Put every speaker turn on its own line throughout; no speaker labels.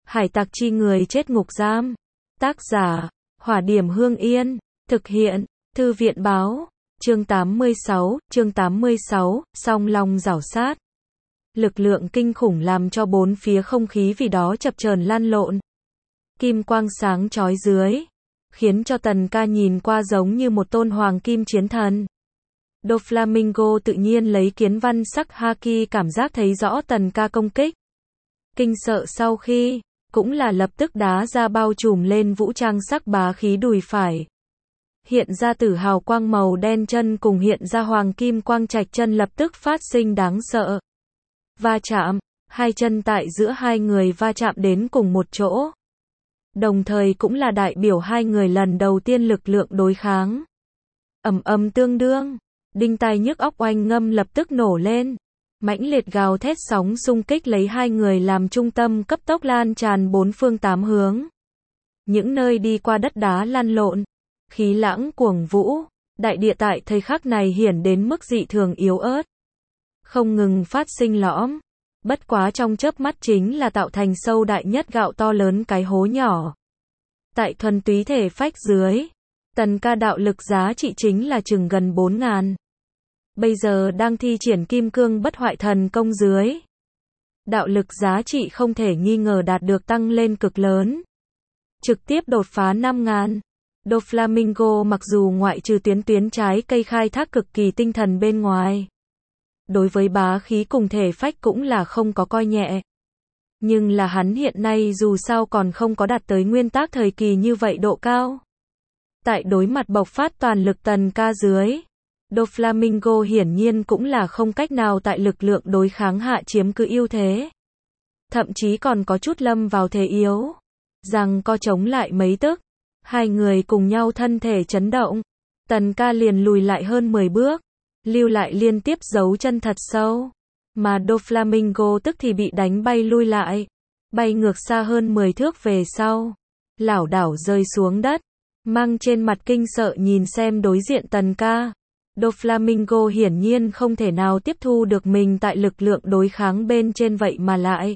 Hải tặc chi người chết ngục giam. Tác giả, Hỏa Điểm Hương Yên. Thực hiện, Thư viện báo. Chương 86, Song Long rảo sát. Lực lượng kinh khủng làm cho bốn phía không khí vì đó chập chờn lan lộn. Kim quang sáng chói dưới, khiến cho Tần Ca nhìn qua giống như một tôn hoàng kim chiến thần. Doflamingo tự nhiên lấy kiến văn sắc haki cảm giác thấy rõ Tần Ca công kích. Kinh sợ sau khi, cũng là lập tức đá ra bao trùm lên vũ trang sắc bá khí đùi phải. Hiện ra tử hào quang màu đen chân cùng hiện ra hoàng kim quang trạch chân lập tức phát sinh đáng sợ. Va chạm, hai chân tại giữa hai người va chạm đến cùng một chỗ. Đồng thời cũng là đại biểu hai người lần đầu tiên lực lượng đối kháng. Ầm ầm tương đương, đinh tai nhức óc oanh ngâm lập tức nổ lên. Mãnh liệt gào thét sóng xung kích lấy hai người làm trung tâm cấp tốc lan tràn bốn phương tám hướng. Những nơi đi qua đất đá lăn lộn, khí lãng cuồng vũ, đại địa tại thời khắc này hiển đến mức dị thường yếu ớt. Không ngừng phát sinh lõm, bất quá trong chớp mắt chính là tạo thành sâu đại nhất gạo to lớn cái hố nhỏ. Tại thuần túy thể phách dưới, Tần Ca đạo lực giá trị chính là chừng gần 4.000. Bây giờ đang thi triển kim cương bất hoại thần công dưới. Đạo lực giá trị không thể nghi ngờ đạt được tăng lên cực lớn. Trực tiếp đột phá 5.000. Doflamingo mặc dù ngoại trừ tuyến trái cây khai thác cực kỳ tinh thần bên ngoài. Đối với bá khí cùng thể phách cũng là không có coi nhẹ. Nhưng là hắn hiện nay dù sao còn không có đạt tới nguyên tắc thời kỳ như vậy độ cao. Tại đối mặt bộc phát toàn lực Tần Ca dưới, Doflamingo hiển nhiên cũng là không cách nào tại lực lượng đối kháng hạ chiếm cứ ưu thế. Thậm chí còn có chút lâm vào thế yếu. Rằng co chống lại mấy tức. Hai người cùng nhau thân thể chấn động. Tần Ca liền lùi lại hơn 10 bước. Lưu lại liên tiếp dấu chân thật sâu. Mà Doflamingo tức thì bị đánh bay lui lại. Bay ngược xa hơn 10 thước về sau. Lảo đảo rơi xuống đất. Mang trên mặt kinh sợ nhìn xem đối diện Tần Ca. Doflamingo hiển nhiên không thể nào tiếp thu được mình tại lực lượng đối kháng bên trên vậy mà lại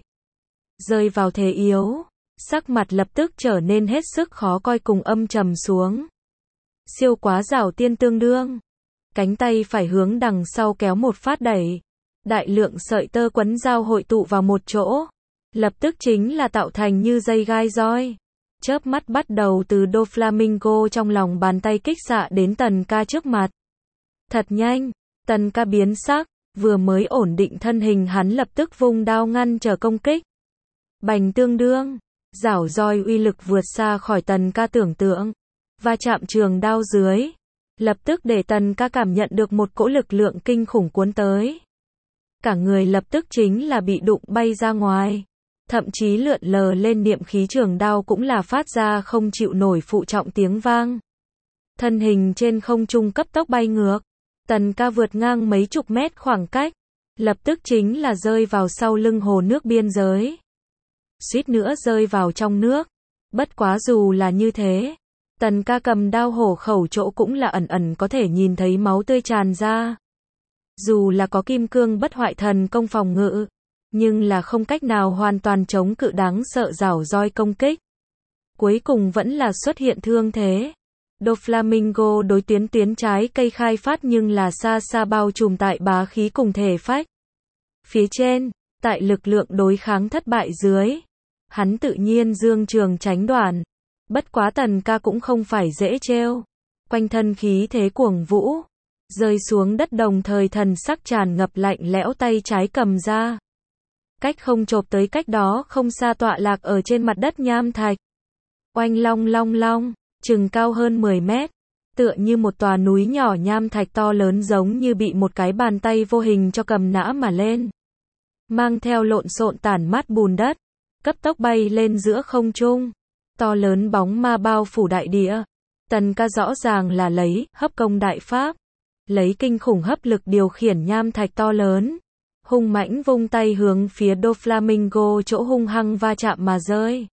rơi vào thế yếu. Sắc mặt lập tức trở nên hết sức khó coi cùng âm trầm xuống. Siêu quá giảo tiên tương đương. Cánh tay phải hướng đằng sau kéo một phát đẩy. Đại lượng sợi tơ quấn dao hội tụ vào một chỗ. Lập tức chính là tạo thành như dây gai roi. Chớp mắt bắt đầu từ Doflamingo trong lòng bàn tay kích xạ đến Tần Ca trước mặt. Thật nhanh, Tần Ca biến sắc, vừa mới ổn định thân hình hắn lập tức vung đao ngăn trở công kích. Bành tương đương, giảo roi uy lực vượt xa khỏi Tần Ca tưởng tượng. Va chạm trường đao dưới, lập tức để Tần Ca cảm nhận được một cỗ lực lượng kinh khủng cuốn tới. Cả người lập tức chính là bị đụng bay ra ngoài. Thậm chí lượn lờ lên niệm khí trường đao cũng là phát ra không chịu nổi phụ trọng tiếng vang. Thân hình trên không trung cấp tốc bay ngược. Tần Ca vượt ngang mấy chục mét khoảng cách. Lập tức chính là rơi vào sau lưng hồ nước biên giới. Suýt nữa rơi vào trong nước. Bất quá dù là như thế. Tần Ca cầm đao hổ khẩu chỗ cũng là ẩn ẩn có thể nhìn thấy máu tươi tràn ra. Dù là có kim cương bất hoại thần công phòng ngự. Nhưng là không cách nào hoàn toàn chống cự đáng sợ giảo roi công kích. Cuối cùng vẫn là xuất hiện thương thế. Doflamingo đối tuyến trái cây khai phát nhưng là xa xa bao trùm tại bá khí cùng thể phách. Phía trên, tại lực lượng đối kháng thất bại dưới. Hắn tự nhiên dương trường tránh đoạn. Bất quá Tần Ca cũng không phải dễ trêu. Quanh thân khí thế cuồng vũ. Rơi xuống đất đồng thời thần sắc tràn ngập lạnh lẽo tay trái cầm ra. Cách không chộp tới cách đó không xa tọa lạc ở trên mặt đất nham thạch. Oanh long long long, chừng cao hơn 10 mét. Tựa như một tòa núi nhỏ nham thạch to lớn giống như bị một cái bàn tay vô hình cho cầm nã mà lên. Mang theo lộn xộn tản mát bùn đất. Cấp tốc bay lên giữa không trung. To lớn bóng ma bao phủ đại địa. Tần Ca rõ ràng là lấy hấp công đại pháp. Lấy kinh khủng hấp lực điều khiển nham thạch to lớn. Hung mãnh vung tay hướng phía Doflamingo chỗ hung hăng va chạm mà rơi.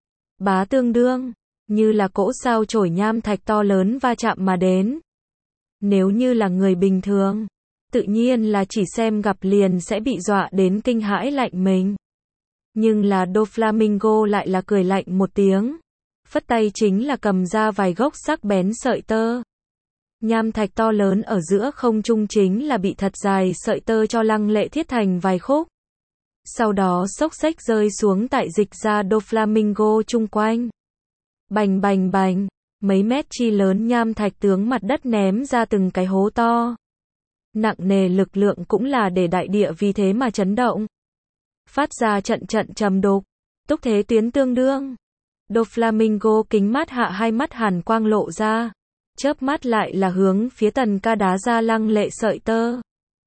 Bá tương đương, như là cỗ sao chổi nham thạch to lớn va chạm mà đến. Nếu như là người bình thường, tự nhiên là chỉ xem gặp liền sẽ bị dọa đến kinh hãi lạnh mình. Nhưng là Doflamingo lại là cười lạnh một tiếng. Phất tay chính là cầm ra vài gốc sắc bén sợi tơ. Nham thạch to lớn ở giữa không trung chính là bị thật dài sợi tơ cho lăng lệ thiết thành vài khúc. Sau đó xốc xếch rơi xuống tại dịch ra Doflamingo chung quanh. Bành bành bành, mấy mét chi lớn nham thạch tướng mặt đất ném ra từng cái hố to. Nặng nề lực lượng cũng là để đại địa vì thế mà chấn động. Phát ra trận trận trầm đục, túc thế tuyến tương đương. Doflamingo kính mát hạ hai mắt hàn quang lộ ra, chớp mắt lại là hướng phía Tần Ca đá ra lăng lệ sợi tơ.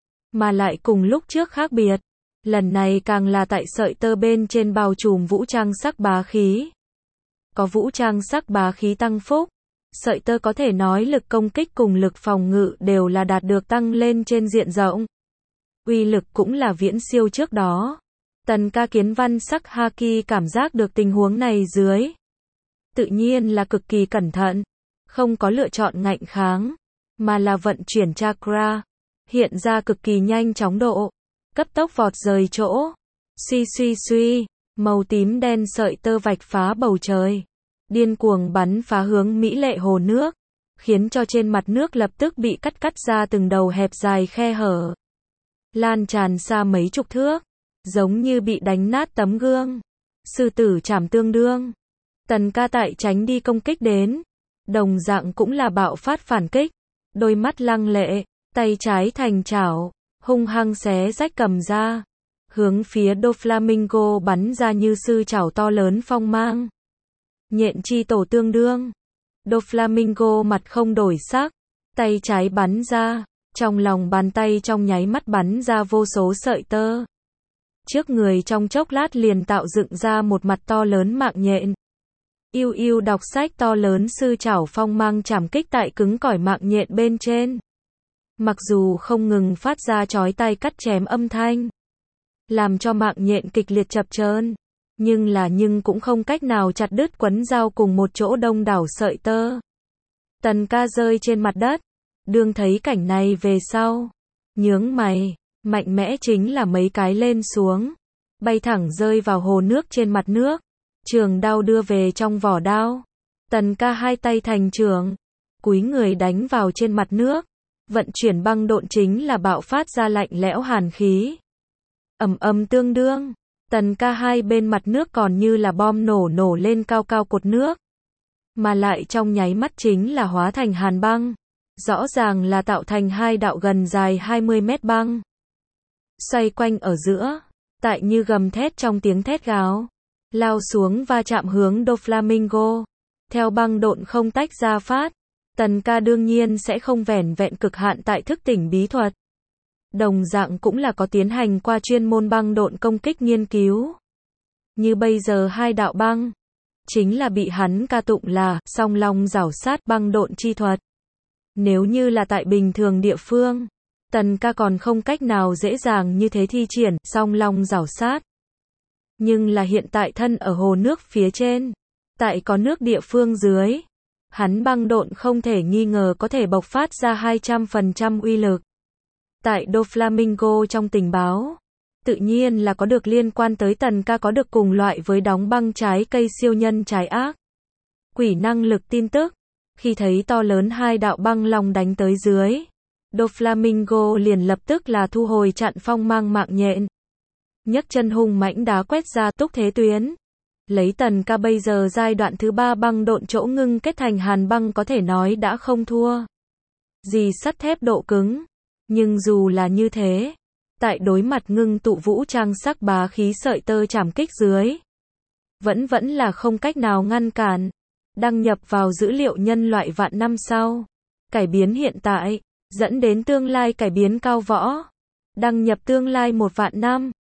Mà lại cùng lúc trước khác biệt, lần này càng là tại sợi tơ bên trên bao trùm vũ trang sắc bá khí. Có vũ trang sắc bá khí tăng phúc, sợi tơ có thể nói lực công kích cùng lực phòng ngự đều là đạt được tăng lên trên diện rộng. Uy lực cũng là viễn siêu trước đó. Tần Ca kiến văn sắc haki cảm giác được tình huống này dưới. Tự nhiên là cực kỳ cẩn thận, không có lựa chọn ngạnh kháng, mà là vận chuyển chakra, hiện ra cực kỳ nhanh chóng độ, cấp tốc vọt rời chỗ. Suy suy suy, màu tím đen sợi tơ vạch phá bầu trời, điên cuồng bắn phá hướng mỹ lệ hồ nước, khiến cho trên mặt nước lập tức bị cắt ra từng đầu hẹp dài khe hở, lan tràn xa mấy chục thước, giống như bị đánh nát tấm gương. Sư tử chảm tương đương. Tần Ca tại tránh đi công kích đến, đồng dạng cũng là bạo phát phản kích, đôi mắt lăng lệ, tay trái thành chảo, hung hăng xé rách cầm ra, hướng phía Doflamingo bắn ra như sư chảo to lớn phong mang. Nhện chi tổ tương đương. Doflamingo mặt không đổi sắc, tay trái bắn ra, trong lòng bàn tay trong nháy mắt bắn ra vô số sợi tơ. Trước người trong chốc lát liền tạo dựng ra một mặt to lớn mạng nhện. Yêu yêu đọc sách to lớn sư chảo phong mang chảm kích tại cứng cỏi mạng nhện bên trên. Mặc dù không ngừng phát ra chói tai cắt chém âm thanh, làm cho mạng nhện kịch liệt chập chờn, nhưng cũng không cách nào chặt đứt quấn dao cùng một chỗ đông đảo sợi tơ. Tần Ca rơi trên mặt đất, đương thấy cảnh này về sau, nhướng mày, mạnh mẽ chính là mấy cái lên xuống, bay thẳng rơi vào hồ nước trên mặt nước. Trường đao đưa về trong vỏ đao. Tần Ca hai tay thành trường, cúi người đánh vào trên mặt nước, vận chuyển băng độn chính là bạo phát ra lạnh lẽo hàn khí. Ầm ầm tương đương, Tần Ca hai bên mặt nước còn như là bom nổ lên cao cao cột nước, mà lại trong nháy mắt chính là hóa thành hàn băng, rõ ràng là tạo thành hai đạo gần dài 20 mét băng. Xoay quanh ở giữa, tại như gầm thét trong tiếng thét gào, lao xuống va chạm hướng Doflamingo. Theo băng độn không tách ra phát, Tần Ca đương nhiên sẽ không vẻn vẹn cực hạn tại thức tỉnh bí thuật. Đồng dạng cũng là có tiến hành qua chuyên môn băng độn công kích nghiên cứu. Như bây giờ hai đạo băng, chính là bị hắn ca tụng là song long rảo sát băng độn chi thuật. Nếu như là tại bình thường địa phương, Tần Ca còn không cách nào dễ dàng như thế thi triển song long rảo sát. Nhưng là hiện tại thân ở hồ nước phía trên, tại có nước địa phương dưới, hắn băng độn không thể nghi ngờ có thể bộc phát ra 200% uy lực. Tại Doflamingo trong tình báo, tự nhiên là có được liên quan tới Tần Ca có được cùng loại với đóng băng trái cây siêu nhân trái ác quỷ năng lực tin tức. Khi thấy to lớn hai đạo băng long đánh tới dưới, Doflamingo liền lập tức là thu hồi chặn phong mang mạng nhện, nhấc chân hung mãnh đá quét ra túc thế tuyến. Lấy Tần Ca bây giờ giai đoạn thứ 3 băng độn chỗ ngưng kết thành hàn băng có thể nói đã không thua gì sắt thép độ cứng. Nhưng dù là như thế, tại đối mặt ngưng tụ vũ trang sắc bá khí sợi tơ chảm kích dưới, vẫn là không cách nào ngăn cản. Đăng nhập vào dữ liệu nhân loại vạn năm sau, cải biến hiện tại, dẫn đến tương lai cải biến cao võ. Đăng nhập tương lai 1 vạn năm.